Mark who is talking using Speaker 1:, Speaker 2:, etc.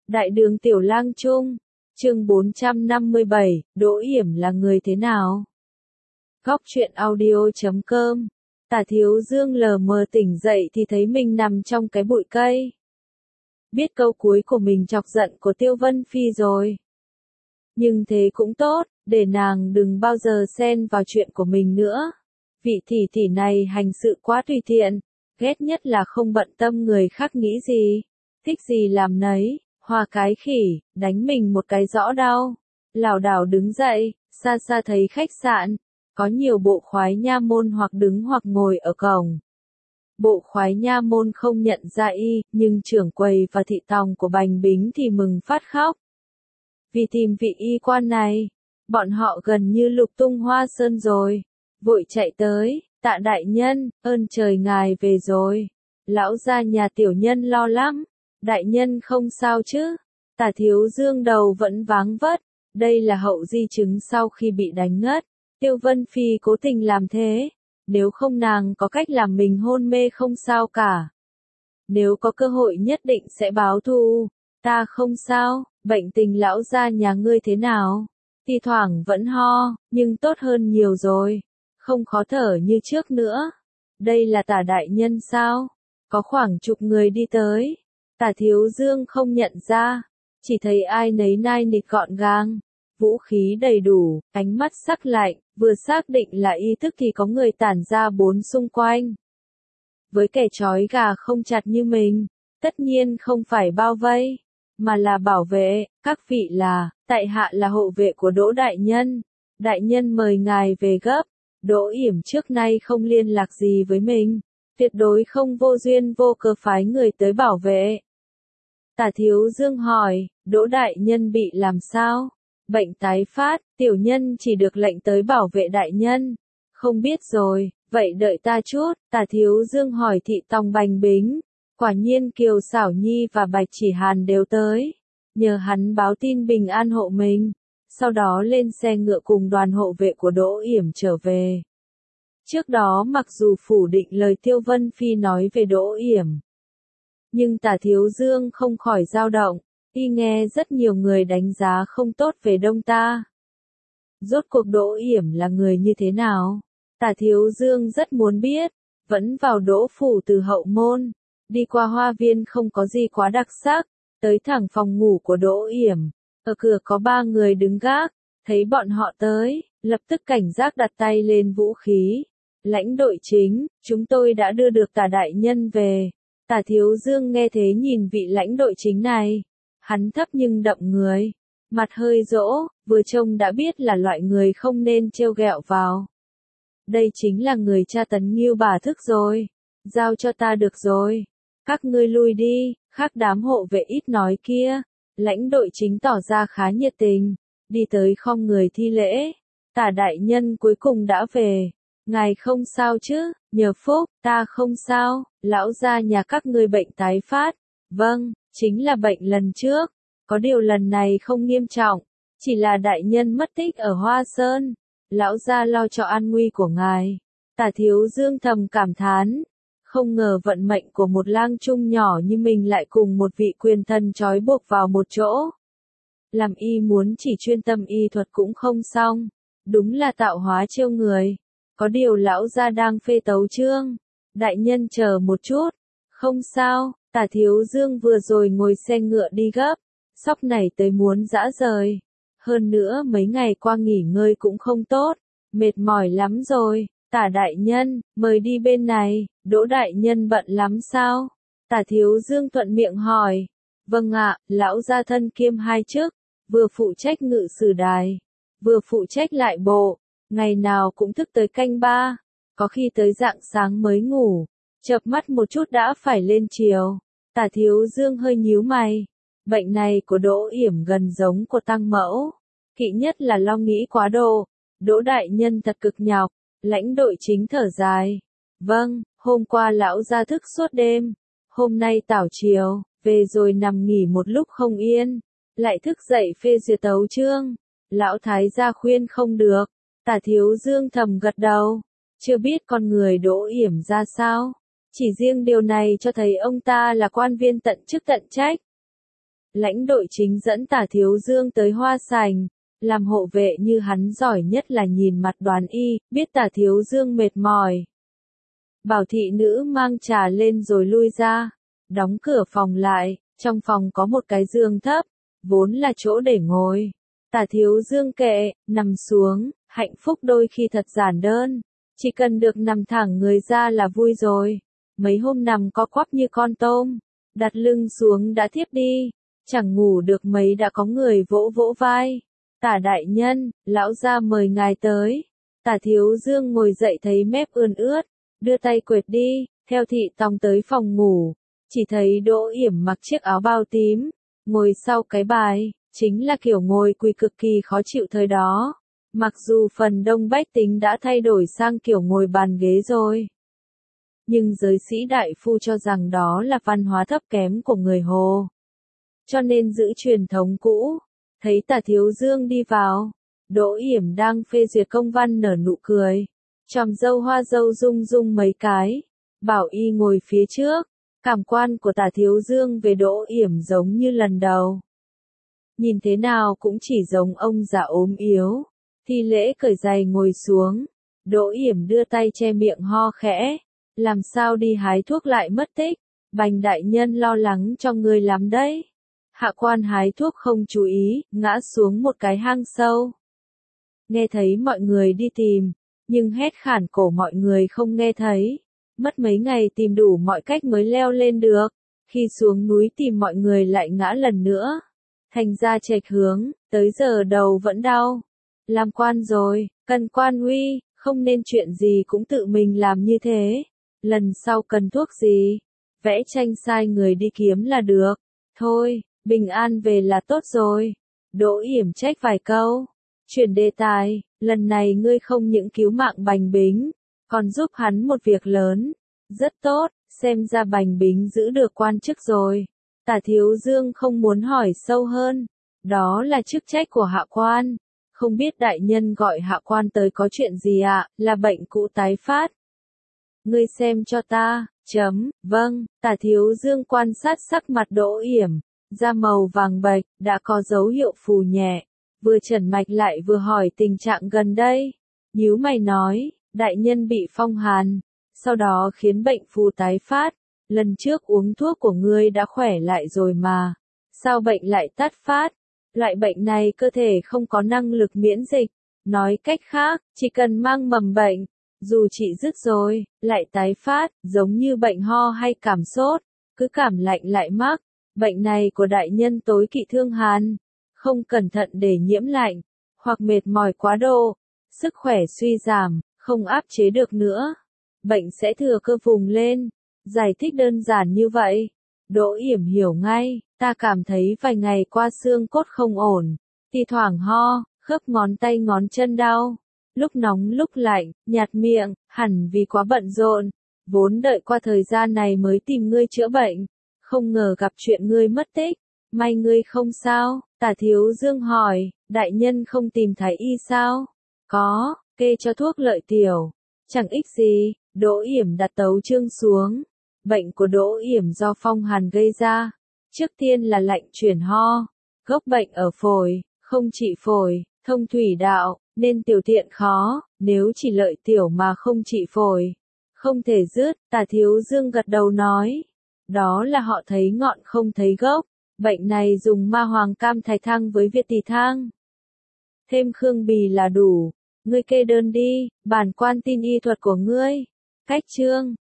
Speaker 1: Đại đường Tiểu Lang Trung, chương 457, Đỗ Yểm là người thế nào? Góc truyện audio.com. Tả Thiếu Dương lờ mờ tỉnh dậy thì thấy mình nằm trong cái bụi cây. Biết câu cuối của mình chọc giận của Tiêu Vân Phi rồi. Nhưng thế cũng tốt, để nàng đừng bao giờ xen vào chuyện của mình nữa. Vị tỷ tỷ này hành sự quá tùy tiện, ghét nhất là không bận tâm người khác nghĩ gì, thích gì làm nấy. Hoa cái khỉ, đánh mình một cái rõ đau. Lảo đảo đứng dậy, xa xa thấy khách sạn, có nhiều bộ khoái nha môn hoặc đứng hoặc ngồi ở cổng. Bộ khoái nha môn không nhận ra y, nhưng trưởng quầy và thị tòng của Bành Bính thì mừng phát khóc. Vì tìm vị y quan này, bọn họ gần như lục tung Hoa Sơn rồi. Vội chạy tới, Tạ đại nhân, ơn trời ngài về rồi. Lão gia nhà tiểu nhân lo lắm. Đại nhân không sao chứ? Tả Thiếu Dương đầu vẫn váng vất. Đây là hậu di chứng sau khi bị đánh ngất. Tiêu Vân Phi cố tình làm thế. Nếu không nàng có cách làm mình hôn mê không sao cả. Nếu có cơ hội nhất định sẽ báo thù. Ta không sao, bệnh tình lão gia nhà ngươi thế nào? Thi thoảng vẫn ho, nhưng tốt hơn nhiều rồi. Không khó thở như trước nữa. Đây là Tả đại nhân sao? Có khoảng chục người đi tới. Tả Thiếu Dương không nhận ra, chỉ thấy ai nấy nai nịt gọn gàng, vũ khí đầy đủ, ánh mắt sắc lạnh, vừa xác định là y thức thì có người tản ra bốn xung quanh. Với kẻ trói gà không chặt như mình, tất nhiên không phải bao vây, mà là bảo vệ. Các vị là, tại hạ là hộ vệ của Đỗ đại nhân mời ngài về gấp. Đỗ Yểm trước nay không liên lạc gì với mình, tuyệt đối không vô duyên vô cớ phái người tới bảo vệ. Tả Thiếu Dương hỏi, Đỗ đại nhân bị làm sao? Bệnh tái phát, tiểu nhân chỉ được lệnh tới bảo vệ đại nhân. Không biết rồi, vậy đợi ta chút. Tả Thiếu Dương hỏi thị tòng Bành Bính. Quả nhiên Kiều Xảo Nhi và Bạch Chỉ Hàn đều tới. Nhờ hắn báo tin bình an hộ mình. Sau đó lên xe ngựa cùng đoàn hộ vệ của Đỗ Yểm trở về. Trước đó mặc dù phủ định lời Tiêu Vân Phi nói về Đỗ Yểm, nhưng Tả Thiếu Dương không khỏi dao động, y nghe rất nhiều người đánh giá không tốt về Đông ta. Rốt cuộc Đỗ Yểm là người như thế nào? Tả Thiếu Dương rất muốn biết, vẫn vào Đỗ phủ từ hậu môn, đi qua hoa viên không có gì quá đặc sắc, tới thẳng phòng ngủ của Đỗ Yểm, ở cửa có 3 người đứng gác, thấy bọn họ tới, lập tức cảnh giác đặt tay lên vũ khí. Lãnh đội chính, chúng tôi đã đưa được Tả đại nhân về. Tả Thiếu Dương nghe thế nhìn vị lãnh đội chính này, hắn thấp nhưng đậm người, mặt hơi dỗ, vừa trông đã biết là loại người không nên trêu ghẹo vào. Đây chính là người tra tấn Ngưu Bà Thức rồi, giao cho ta được rồi, các ngươi lui đi. Khác đám hộ vệ ít nói kia, lãnh đội chính tỏ ra khá nhiệt tình, đi tới khom người thi lễ. Tả đại nhân cuối cùng đã về. Ngài không sao chứ? Nhờ phúc, ta không sao. Lão gia nhà các ngươi bệnh tái phát. Vâng, chính là bệnh lần trước. Có điều lần này không nghiêm trọng, chỉ là đại nhân mất tích ở Hoa Sơn. Lão gia lo cho an nguy của ngài. Tả Thiếu Dương thầm cảm thán. Không ngờ vận mệnh của một lang trung nhỏ như mình lại cùng một vị quyền thần trói buộc vào một chỗ. Làm y muốn chỉ chuyên tâm y thuật cũng không xong. Đúng là tạo hóa trêu người. Có điều lão gia đang phê tấu chương. Đại nhân chờ một chút. Không sao, Tả Thiếu Dương vừa rồi ngồi xe ngựa đi gấp. Sóc này tới muốn dã rời. Hơn nữa mấy ngày qua nghỉ ngơi cũng không tốt. Mệt mỏi lắm rồi. Tả đại nhân, mời đi bên này. Đỗ đại nhân bận lắm sao? Tả Thiếu Dương thuận miệng hỏi. Vâng ạ, lão gia thân kiêm 2 chức. Vừa phụ trách ngự sử đài, vừa phụ trách lại bộ. Ngày nào cũng thức tới canh 3, có khi tới rạng sáng mới ngủ, chợp mắt một chút đã phải lên chiều. Tả Thiếu Dương hơi nhíu mày, bệnh này của Đỗ Yểm gần giống của Tăng Mẫu, kỵ nhất là lo nghĩ quá độ. Đỗ đại nhân thật cực nhọc. Lãnh đội chính thở dài. Vâng, hôm qua lão ra thức suốt đêm, hôm nay tảo chiều, về rồi nằm nghỉ một lúc không yên, lại thức dậy phê duyệt tấu chương. Lão thái gia khuyên không được. Tả Thiếu Dương thầm gật đầu, chưa biết con người Đỗ Yểm ra sao, chỉ riêng điều này cho thấy ông ta là quan viên tận chức tận trách. lãnh đội chính dẫn Tả Thiếu Dương tới Hoa Sành, làm hộ vệ như hắn giỏi nhất là nhìn mặt đoán y, biết Tả Thiếu Dương mệt mỏi. Bảo thị nữ mang trà lên rồi lui ra, đóng cửa phòng lại, trong phòng có một cái giường thấp, vốn là chỗ để ngồi. Tả Thiếu Dương kệ, nằm xuống, hạnh phúc đôi khi thật giản đơn, chỉ cần được nằm thẳng người ra là vui rồi. Mấy hôm nằm co quắp như con tôm, đặt lưng xuống đã thiếp đi, chẳng ngủ được mấy đã có người vỗ vỗ vai. Tả đại nhân, lão gia mời ngài tới. Tả Thiếu Dương ngồi dậy thấy mép ươn ướt, đưa tay quệt đi, theo thị tòng tới phòng ngủ, chỉ thấy Đỗ Yểm mặc chiếc áo bao tím, ngồi sau cái bài, chính là kiểu ngồi quỳ cực kỳ khó chịu thời đó. Mặc dù phần đông bách tính đã thay đổi sang kiểu ngồi bàn ghế rồi, nhưng giới sĩ đại phu cho rằng đó là văn hóa thấp kém của người Hồ, cho nên giữ truyền thống cũ. Thấy Tả Thiếu Dương đi vào, Đỗ Yểm đang phê duyệt công văn nở nụ cười, chòm râu hoa râu rung rung mấy cái, bảo y ngồi phía trước. Cảm quan của Tả Thiếu Dương về Đỗ Yểm giống như lần đầu. Nhìn thế nào cũng chỉ giống ông già ốm yếu. Thi lễ cởi giày ngồi xuống, Đỗ Yểm đưa tay che miệng ho khẽ, làm sao đi hái thuốc lại mất tích, Bành đại nhân lo lắng cho ngươi lắm đấy. Hạ quan hái thuốc không chú ý, ngã xuống một cái hang sâu. Nghe thấy mọi người đi tìm, nhưng hét khản cổ mọi người không nghe thấy. Mất mấy ngày tìm đủ mọi cách mới leo lên được, khi xuống núi tìm mọi người lại ngã lần nữa. Thành ra chệch hướng, tới giờ đầu vẫn đau. Làm quan rồi, cần quan uy, không nên chuyện gì cũng tự mình làm như thế. Lần sau cần thuốc gì, vẽ tranh sai người đi kiếm là được. Thôi, bình an về là tốt rồi. Đỗ Yểm trách vài câu. Chuyển đề tài, lần này ngươi không những cứu mạng Bành Bính, còn giúp hắn một việc lớn. Rất tốt, xem ra Bành Bính giữ được quan chức rồi. Tả Thiếu Dương không muốn hỏi sâu hơn. Đó là chức trách của hạ quan. Không biết đại nhân gọi hạ quan tới có chuyện gì ạ, là bệnh cũ tái phát. Ngươi xem cho ta, vâng, Tả Thiếu Dương quan sát sắc mặt Đỗ Yểm, da màu vàng bệch, đã có dấu hiệu phù nhẹ, vừa trần mạch lại vừa hỏi tình trạng gần đây. Nhíu mày nói, đại nhân bị phong hàn, sau đó khiến bệnh phù tái phát, lần trước uống thuốc của ngươi đã khỏe lại rồi mà, sao bệnh lại tái phát? Loại bệnh này cơ thể không có năng lực miễn dịch, nói cách khác, chỉ cần mang mầm bệnh, dù trị dứt rồi, lại tái phát, giống như bệnh ho hay cảm sốt, cứ cảm lạnh lại mắc. Bệnh này của đại nhân tối kỵ thương hàn, không cẩn thận để nhiễm lạnh, hoặc mệt mỏi quá độ, sức khỏe suy giảm, không áp chế được nữa. Bệnh sẽ thừa cơ vùng lên. Giải thích đơn giản như vậy, Đỗ Yểm hiểu ngay. Ta cảm thấy vài ngày qua xương cốt không ổn, thi thoảng ho, khớp ngón tay ngón chân đau, lúc nóng lúc lạnh, nhạt miệng, hẳn vì quá bận rộn, vốn đợi qua thời gian này mới tìm ngươi chữa bệnh, không ngờ gặp chuyện ngươi mất tích, may ngươi không sao. Tả Thiếu Dương hỏi, đại nhân không tìm thái y sao? Có, kê cho thuốc lợi tiểu, chẳng ích gì. Đỗ Yểm đặt tấu chương xuống. Bệnh của Đỗ Yểm do phong hàn gây ra. Trước tiên là lạnh chuyển ho, gốc bệnh ở phổi, không trị phổi, thông thủy đạo, nên tiểu tiện khó, nếu chỉ lợi tiểu mà không trị phổi, không thể dứt. Tả Thiếu Dương gật đầu nói, đó là họ thấy ngọn không thấy gốc, bệnh này dùng ma hoàng cam thạch thang với Việt tỳ thang, thêm khương bì là đủ, ngươi kê đơn đi, bản quan tin y thuật của ngươi. Cách chương